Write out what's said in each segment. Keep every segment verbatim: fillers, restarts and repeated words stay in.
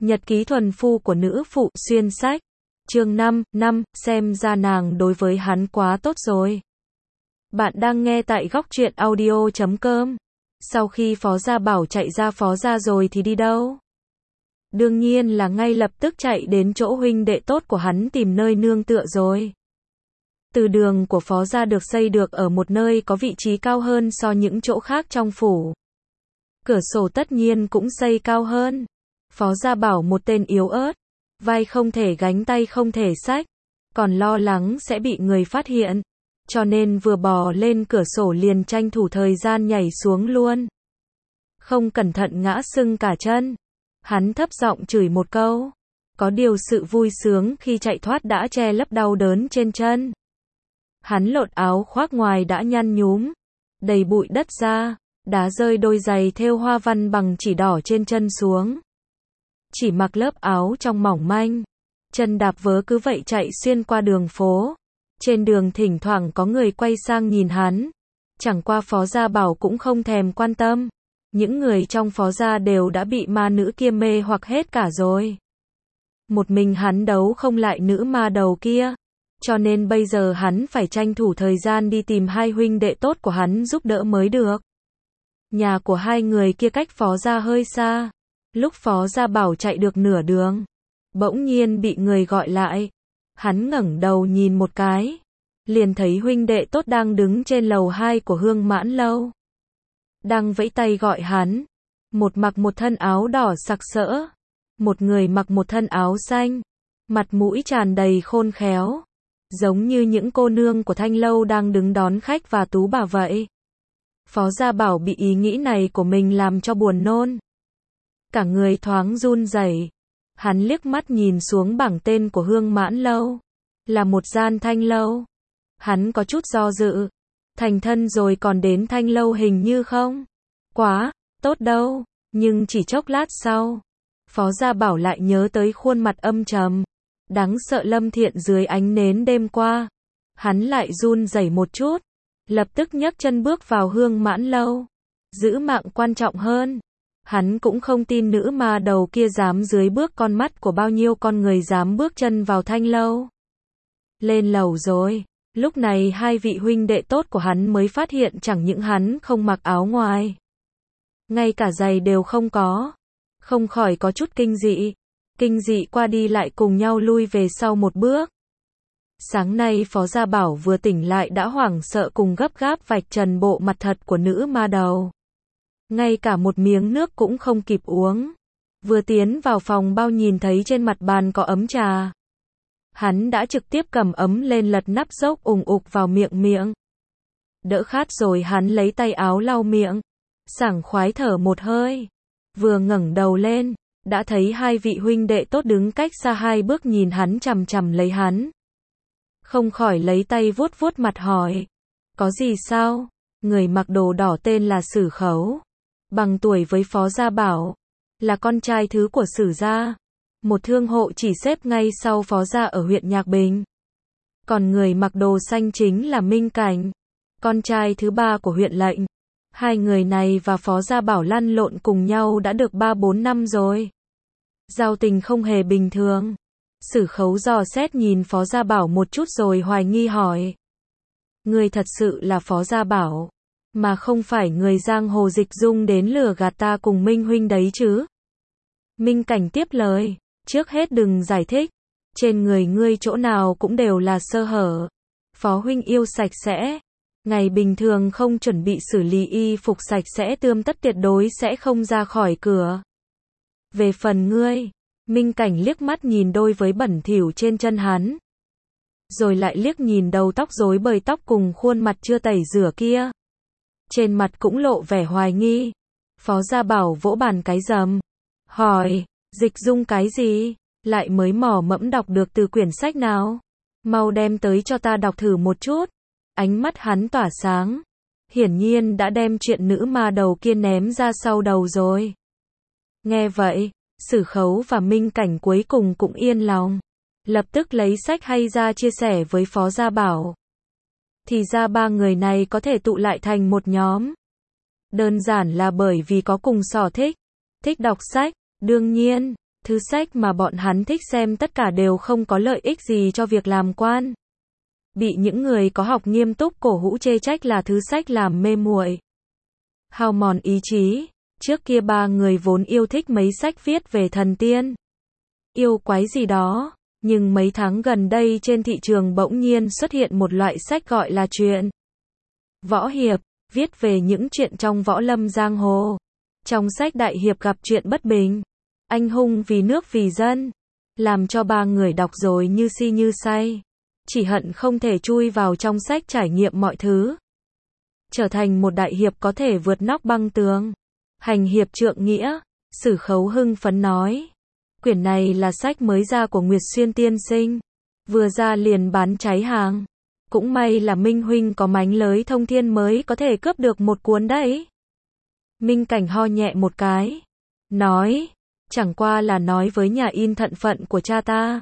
Nhật ký thuần phu của nữ phụ xuyên sách. Chương năm, năm, xem ra nàng đối với hắn quá tốt rồi. Bạn đang nghe tại góc truyện audio chấm com. Sau khi Phó Gia Bảo chạy ra Phó Gia rồi thì đi đâu? Đương nhiên là ngay lập tức chạy đến chỗ huynh đệ tốt của hắn tìm nơi nương tựa rồi. Từ đường của Phó Gia được xây được ở một nơi có vị trí cao hơn so những chỗ khác trong phủ. Cửa sổ tất nhiên cũng xây cao hơn. Phó Gia Bảo một tên yếu ớt, vai không thể gánh tay không thể xách, còn lo lắng sẽ bị người phát hiện, cho nên vừa bò lên cửa sổ liền tranh thủ thời gian nhảy xuống luôn. Không cẩn thận ngã sưng cả chân. Hắn thấp giọng chửi một câu. Có điều sự vui sướng khi chạy thoát đã che lấp đau đớn trên chân. Hắn lột áo khoác ngoài đã nhăn nhúm, đầy bụi đất ra, đá rơi đôi giày thêu hoa văn bằng chỉ đỏ trên chân xuống. Chỉ mặc lớp áo trong mỏng manh, chân đạp vớ cứ vậy chạy xuyên qua đường phố. Trên đường thỉnh thoảng có người quay sang nhìn hắn. Chẳng qua Phó Gia Bảo cũng không thèm quan tâm. Những người trong Phó Gia đều đã bị ma nữ kia mê hoặc hết cả rồi. Một mình hắn đấu không lại nữ ma đầu kia. Cho nên bây giờ hắn phải tranh thủ thời gian đi tìm hai huynh đệ tốt của hắn giúp đỡ mới được. Nhà của hai người kia cách Phó Gia hơi xa. Lúc Phó Gia Bảo chạy được nửa đường, bỗng nhiên bị người gọi lại. Hắn ngẩng đầu nhìn một cái, liền thấy huynh đệ tốt đang đứng trên lầu hai của Hương Mãn Lâu. Đang vẫy tay gọi hắn. Một mặc một thân áo đỏ sặc sỡ, một người mặc một thân áo xanh, mặt mũi tràn đầy khôn khéo, giống như những cô nương của Thanh Lâu đang đứng đón khách và tú bà vậy. Phó Gia Bảo bị ý nghĩ này của mình làm cho buồn nôn. Cả người thoáng run rẩy. Hắn liếc mắt nhìn xuống bảng tên của Hương Mãn Lâu. Là một gian Thanh Lâu. Hắn có chút do dự. Thành thân rồi còn đến Thanh Lâu hình như không quá tốt đâu. Nhưng chỉ chốc lát sau, Phó Gia Bảo lại nhớ tới khuôn mặt âm trầm, đáng sợ Lâm Thiện dưới ánh nến đêm qua. Hắn lại run rẩy một chút, lập tức nhấc chân bước vào Hương Mãn Lâu. Giữ mạng quan trọng hơn. Hắn cũng không tin nữ ma đầu kia dám dưới bước con mắt của bao nhiêu con người dám bước chân vào Thanh Lâu. Lên lầu rồi. Lúc này hai vị huynh đệ tốt của hắn mới phát hiện chẳng những hắn không mặc áo ngoài, ngay cả giày đều không có. Không khỏi có chút kinh dị. Kinh dị qua đi lại cùng nhau lui về sau một bước. Sáng nay Phó Gia Bảo vừa tỉnh lại đã hoảng sợ cùng gấp gáp vạch trần bộ mặt thật của nữ ma đầu. Ngay cả một miếng nước cũng không kịp uống. Vừa tiến vào phòng bao nhìn thấy trên mặt bàn có ấm trà. Hắn đã trực tiếp cầm ấm lên lật nắp dốc ùng ục vào miệng miệng. Đỡ khát rồi hắn lấy tay áo lau miệng. Sảng khoái thở một hơi. Vừa ngẩng đầu lên, đã thấy hai vị huynh đệ tốt đứng cách xa hai bước nhìn hắn chằm chằm lấy hắn. Không khỏi lấy tay vuốt vuốt mặt hỏi. Có gì sao? Người mặc đồ đỏ tên là Sử Khấu. Bằng tuổi với Phó Gia Bảo. Là con trai thứ của Sử Gia. Một thương hộ chỉ xếp ngay sau Phó Gia ở huyện Nhạc Bình. Còn người mặc đồ xanh chính là Minh Cảnh. Con trai thứ ba của huyện Lệnh. Hai người này và Phó Gia Bảo lăn lộn cùng nhau đã được ba bốn năm rồi. Giao tình không hề bình thường. Sử Khấu dò xét nhìn Phó Gia Bảo một chút rồi hoài nghi hỏi. Người thật sự là Phó Gia Bảo, mà không phải người giang hồ Dịch Dung đến lừa gạt ta cùng Minh huynh đấy chứ? Minh Cảnh tiếp lời. Trước hết đừng giải thích. Trên người ngươi chỗ nào cũng đều là sơ hở. Phó huynh yêu sạch sẽ. Ngày bình thường không chuẩn bị xử lý y phục sạch sẽ tươm tất tuyệt đối sẽ không ra khỏi cửa. Về phần ngươi, Minh Cảnh liếc mắt nhìn đôi với bẩn thỉu trên chân hắn. Rồi lại liếc nhìn đầu tóc rối bời tóc cùng khuôn mặt chưa tẩy rửa kia. Trên mặt cũng lộ vẻ hoài nghi. Phó Gia Bảo vỗ bàn cái rầm. Hỏi, Dịch Dung cái gì? Lại mới mò mẫm đọc được từ quyển sách nào? Mau đem tới cho ta đọc thử một chút. Ánh mắt hắn tỏa sáng. Hiển nhiên đã đem chuyện nữ ma đầu kia ném ra sau đầu rồi. Nghe vậy, Sử Khấu và Minh Cảnh cuối cùng cũng yên lòng. Lập tức lấy sách hay ra chia sẻ với Phó Gia Bảo. Thì ra ba người này có thể tụ lại thành một nhóm. Đơn giản là bởi vì có cùng sở thích. Thích đọc sách. Đương nhiên, Thứ sách mà bọn hắn thích xem tất cả đều không có lợi ích gì cho việc làm quan. Bị những người có học nghiêm túc cổ hũ chê trách là thứ sách làm mê muội, hao mòn ý chí. Trước kia ba người vốn yêu thích mấy sách viết về thần tiên, yêu quái gì đó, nhưng mấy tháng gần đây trên thị trường bỗng nhiên xuất hiện một loại sách gọi là truyện võ hiệp, viết về những chuyện trong võ lâm giang hồ. Trong sách đại hiệp gặp chuyện bất bình, anh hùng vì nước vì dân, làm cho ba người đọc rồi như si như say, chỉ hận không thể chui vào trong sách trải nghiệm mọi thứ, trở thành một đại hiệp có thể vượt nóc băng tường, hành hiệp trượng nghĩa. Sử Khấu hưng phấn nói, quyển này là sách mới ra của Nguyệt Xuyên tiên sinh, vừa ra liền bán cháy hàng. Cũng may là Minh huynh có mánh lới thông thiên mới có thể cướp được một cuốn đấy. Minh Cảnh ho nhẹ một cái, nói, chẳng qua là nói với nhà in thận phận của cha ta,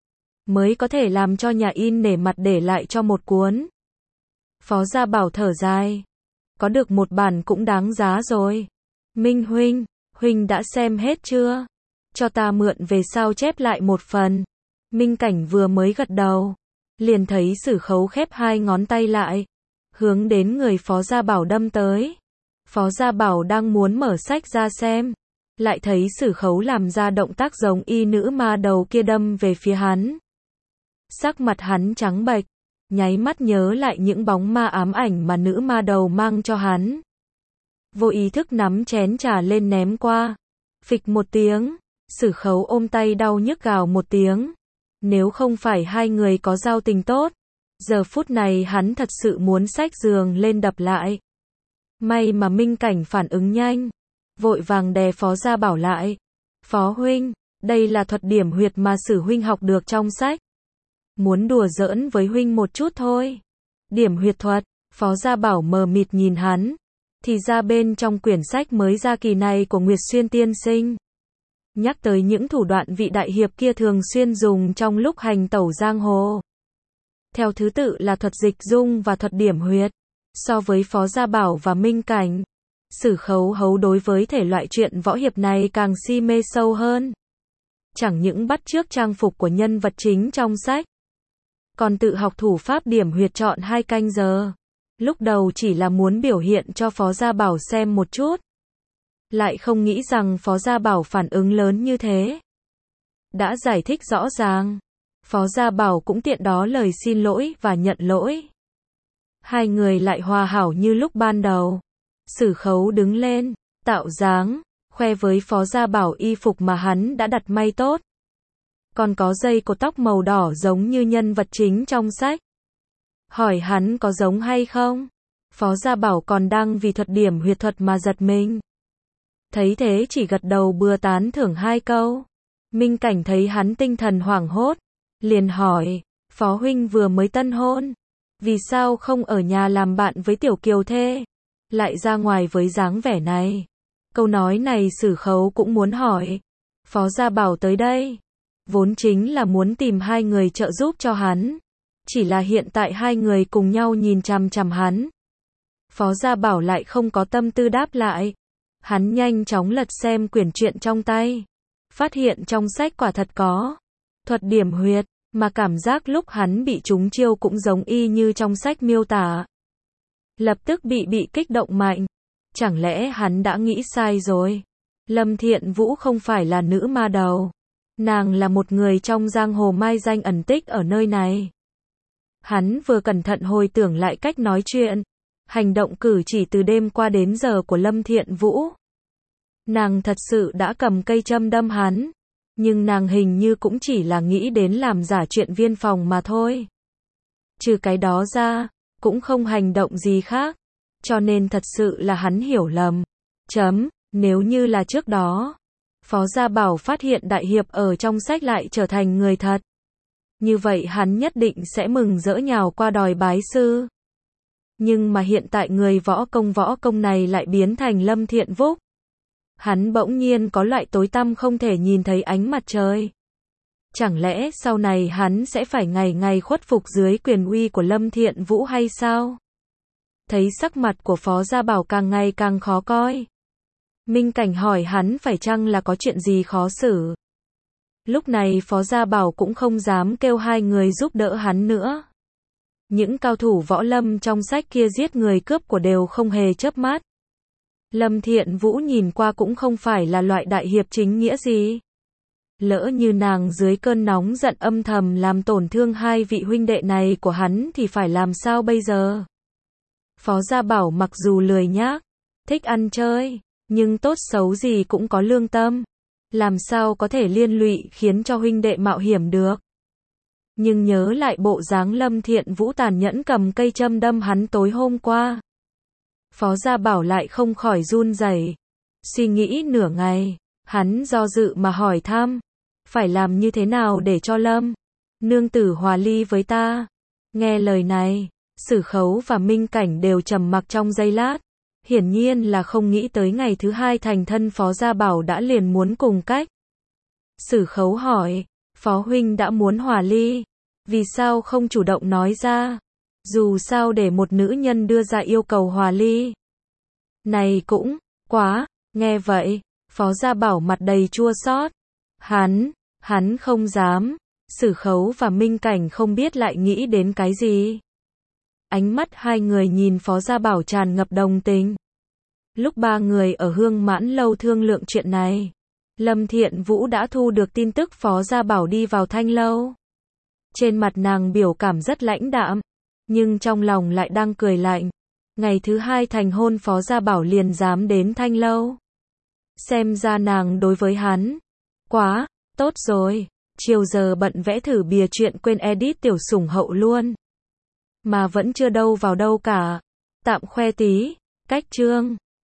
mới có thể làm cho nhà in nể mặt để lại cho một cuốn. Phó Gia Bảo thở dài, có được một bản cũng đáng giá rồi. Minh huynh, huynh đã xem hết chưa? Cho ta mượn về sao chép lại một phần. Minh Cảnh vừa mới gật đầu, liền thấy Sử Khấu khép hai ngón tay lại, hướng đến người Phó Gia Bảo đâm tới. Phó Gia Bảo đang muốn mở sách ra xem, lại thấy Sử Khấu làm ra động tác giống y nữ ma đầu kia đâm về phía hắn. Sắc mặt hắn trắng bệch, nháy mắt nhớ lại những bóng ma ám ảnh mà nữ ma đầu mang cho hắn. Vô ý thức nắm chén trà lên ném qua. Phịch một tiếng, Sử Khấu ôm tay đau nhức gào một tiếng. Nếu không phải hai người có giao tình tốt, giờ phút này hắn thật sự muốn xách giường lên đập lại. May mà Minh Cảnh phản ứng nhanh, vội vàng đè Phó Gia Bảo lại. Phó huynh, đây là thuật điểm huyệt mà Sử huynh học được trong sách. Muốn đùa giỡn với huynh một chút thôi. Điểm huyệt thuật. Phó Gia Bảo mờ mịt nhìn hắn, thì ra bên trong quyển sách mới ra kỳ này của Nguyệt Xuyên tiên sinh, nhắc tới những thủ đoạn vị đại hiệp kia thường xuyên dùng trong lúc hành tẩu giang hồ. Theo thứ tự là thuật dịch dung và thuật điểm huyệt. So với Phó Gia Bảo và Minh Cảnh, Sử Khấu hấu đối với thể loại truyện võ hiệp này càng si mê sâu hơn. Chẳng những bắt chước trang phục của nhân vật chính trong sách, còn tự học thủ pháp điểm huyệt trọn hai canh giờ. Lúc đầu chỉ là muốn biểu hiện cho Phó Gia Bảo xem một chút, lại không nghĩ rằng Phó Gia Bảo phản ứng lớn như thế. Đã giải thích rõ ràng, Phó Gia Bảo cũng tiện đó lời xin lỗi và nhận lỗi. Hai người lại hòa hảo như lúc ban đầu. Sử Khấu đứng lên, tạo dáng, khoe với Phó Gia Bảo y phục mà hắn đã đặt may tốt. Còn có dây cột tóc màu đỏ giống như nhân vật chính trong sách. Hỏi hắn có giống hay không? Phó Gia Bảo còn đang vì thuật điểm huyệt thuật mà giật mình. Thấy thế chỉ gật đầu bừa tán thưởng hai câu. Minh Cảnh thấy hắn tinh thần hoảng hốt, liền hỏi, Phó huynh vừa mới tân hôn, vì sao không ở nhà làm bạn với Tiểu Kiều thê, lại ra ngoài với dáng vẻ này? Câu nói này Sử Khấu cũng muốn hỏi. Phó Gia Bảo tới đây, vốn chính là muốn tìm hai người trợ giúp cho hắn. Chỉ là hiện tại hai người cùng nhau nhìn chằm chằm hắn. Phó Gia Bảo lại không có tâm tư đáp lại. Hắn nhanh chóng lật xem quyển truyện trong tay, phát hiện trong sách quả thật có thuật điểm huyệt, mà cảm giác lúc hắn bị trúng chiêu cũng giống y như trong sách miêu tả. Lập tức bị bị kích động mạnh. Chẳng lẽ hắn đã nghĩ sai rồi? Lâm Thiện Vũ không phải là nữ ma đầu, nàng là một người trong giang hồ mai danh ẩn tích ở nơi này. Hắn vừa cẩn thận hồi tưởng lại cách nói chuyện, hành động cử chỉ từ đêm qua đến giờ của Lâm Thiện Vũ. Nàng thật sự đã cầm cây châm đâm hắn, nhưng nàng hình như cũng chỉ là nghĩ đến làm giả chuyện viên phòng mà thôi. Trừ cái đó ra, cũng không hành động gì khác, cho nên thật sự là hắn hiểu lầm. Chấm, nếu như là trước đó, Phó Gia Bảo phát hiện đại hiệp ở trong sách lại trở thành người thật, như vậy hắn nhất định sẽ mừng rỡ nhào qua đòi bái sư. Nhưng mà hiện tại người võ công võ công này lại biến thành Lâm Thiện Vũ. Hắn bỗng nhiên có loại tối tăm không thể nhìn thấy ánh mặt trời. Chẳng lẽ sau này hắn sẽ phải ngày ngày khuất phục dưới quyền uy của Lâm Thiện Vũ hay sao? Thấy sắc mặt của Phó Gia Bảo càng ngày càng khó coi, Minh Cảnh hỏi hắn phải chăng là có chuyện gì khó xử. Lúc này Phó Gia Bảo cũng không dám kêu hai người giúp đỡ hắn nữa. Những cao thủ võ lâm trong sách kia giết người cướp của đều không hề chớp mắt. Lâm Thiện Vũ nhìn qua cũng không phải là loại đại hiệp chính nghĩa gì. Lỡ như nàng dưới cơn nóng giận âm thầm làm tổn thương hai vị huynh đệ này của hắn thì phải làm sao bây giờ? Phó Gia Bảo mặc dù lười nhác, thích ăn chơi, nhưng tốt xấu gì cũng có lương tâm. Làm sao có thể liên lụy khiến cho huynh đệ mạo hiểm được? Nhưng nhớ lại bộ dáng Lâm Thiện Vũ tàn nhẫn cầm cây châm đâm hắn tối hôm qua. Phó Gia Bảo lại không khỏi run rẩy. Suy nghĩ nửa ngày, hắn do dự mà hỏi thăm. Phải làm như thế nào để cho Lâm nương tử hòa ly với ta? Nghe lời này, Sử Khấu và Minh Cảnh đều trầm mặc trong giây lát. Hiển nhiên là không nghĩ tới ngày thứ hai thành thân Phó Gia Bảo đã liền muốn cùng cách. Sử Khấu hỏi, Phó huynh đã muốn hòa ly, vì sao không chủ động nói ra? Dù sao để một nữ nhân đưa ra yêu cầu hòa ly. Này cũng, quá, nghe vậy, Phó Gia Bảo mặt đầy chua xót. Hắn, hắn không dám. Sử Khấu và Minh Cảnh không biết lại nghĩ đến cái gì. Ánh mắt hai người nhìn Phó Gia Bảo tràn ngập đồng tình. Lúc ba người ở Hương Mãn Lâu thương lượng chuyện này, Lâm Thiện Vũ đã thu được tin tức Phó Gia Bảo đi vào Thanh Lâu. Trên mặt nàng biểu cảm rất lãnh đạm, nhưng trong lòng lại đang cười lạnh. Ngày thứ hai thành hôn Phó Gia Bảo liền dám đến Thanh Lâu. Xem ra nàng đối với hắn quá tốt rồi. Chiều giờ bận vẽ thử bìa chuyện quên edit tiểu sủng hậu luôn. Mà vẫn chưa đâu vào đâu cả. Tạm khoe tí, cách chương.